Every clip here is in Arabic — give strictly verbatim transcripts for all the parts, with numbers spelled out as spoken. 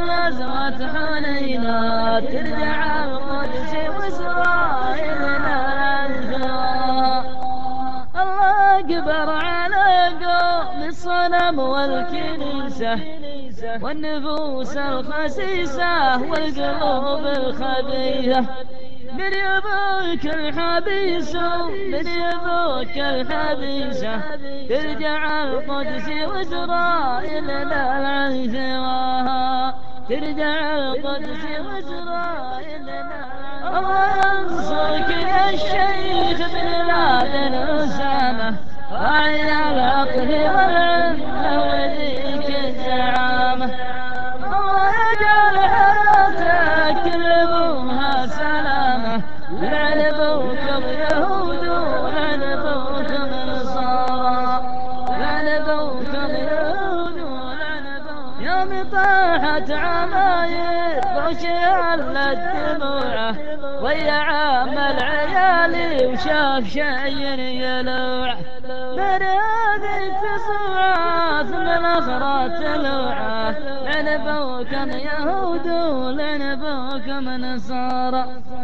غزوة حنين ترجع القدس وإسرائيل الأنثى. الله أكبر على قوم الصنم والكنيسة والنفوس الخسيسة والقلوب الخبيثة. من يبوك الحبيس من يبوك الحبيسة ترجع القدس وإسرائيل للعنثى. ترجع القدس وإسرائيل للعنثى. الله ينصرك يا الشيخ بن لادن أسامة راعي العقل والعلم وذيك الزعامة. الله يجعل حياتك تلبوها سلامة لعن بوكم يهود ولعن بوكم نصارى لعن بوكم يهود ولعن بوكم. يا مطاحة عماير وشيال الدموعة ويا عام العيالي وشاف شيء يلوع. من هذه التصوعات من أخرى تلوعة لعن بوكم يهود ولعن بوكم نصارى.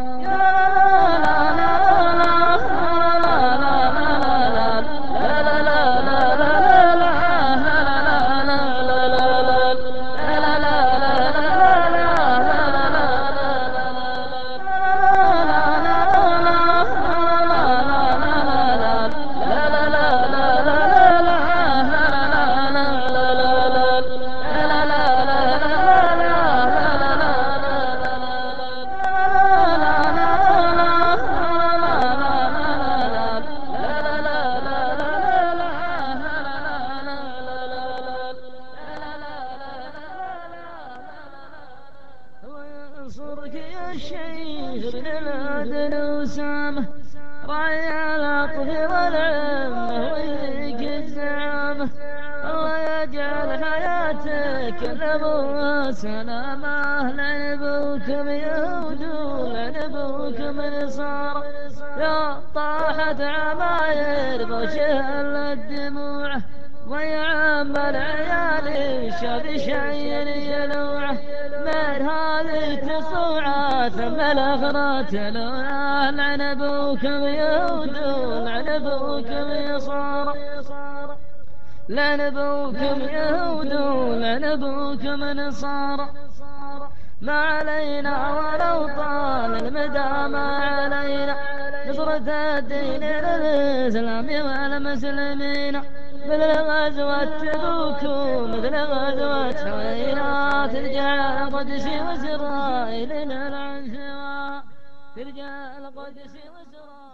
ينصرك يا الشيخ بن لادن أسامة راعي العطف والعلم وذيك الزعامة. الله يجعل حياتك لبوها سلامة لعن بوكم يهود ولعن بوكم نصارى. يا طاحت عماير بشهل الدموع ويا عم العيال شاب شعير يلوعه. من هذه تصوعات ثم الأخرى تلوعه لعن بوكم يهود لعن بوكم نصارى لعن بوكم يهود لعن بوكم نصارى. ما علينا ولو طال المدى ما علينا نصرة الدين للإسلام والمسلمين. مثل غزوة تبوك مثل غزوة حنين ترجع القدس وإسرائيل للعنثى. ترجع القدس وإسرائيل